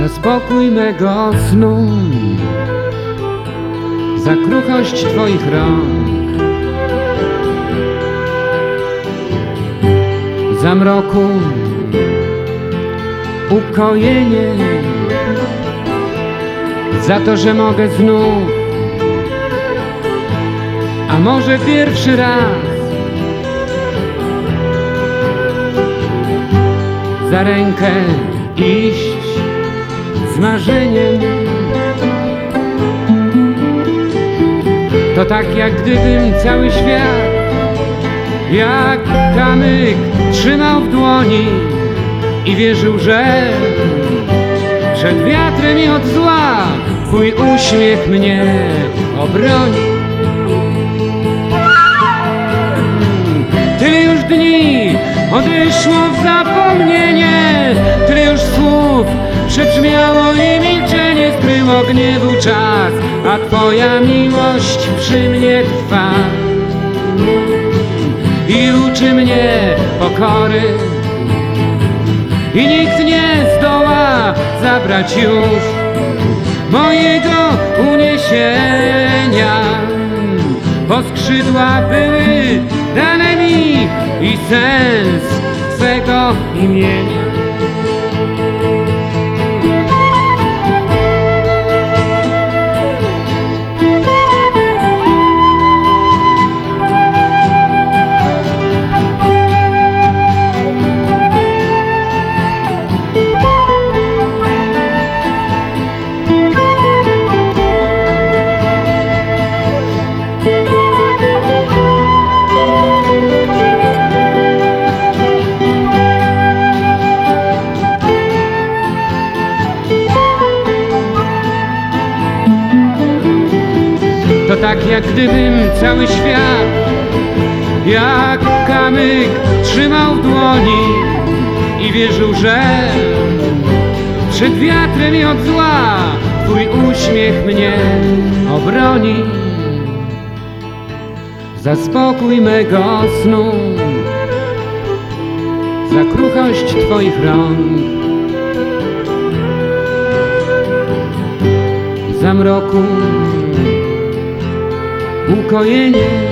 spokój mego snu, za kruchość Twoich rąk, za mroku ukojenie, za to, że mogę znów, a może pierwszy raz, za rękę iść z marzeniem. To tak, jak gdybym cały świat jak kamyk trzymał w dłoni i wierzył, że przed wiatrem i od zła Twój uśmiech mnie obroni. Tyle już dni odeszło w zapomnienie, tyle już słów przebrzmiało i milczenie skryło gniewu czas, a Twoja miłość przy mnie trwa i uczy mnie pokory i nikt nie zdoła zabrać już mojego uniesienia, bo skrzydła były dane mi i sens swego imienia. To tak, jak gdybym cały świat jak kamyk trzymał w dłoni i wierzył, że przed wiatrem i od zła Twój uśmiech mnie obroni. Za spokój mego snu, za kruchość Twoich rąk, za mroku ukojenie,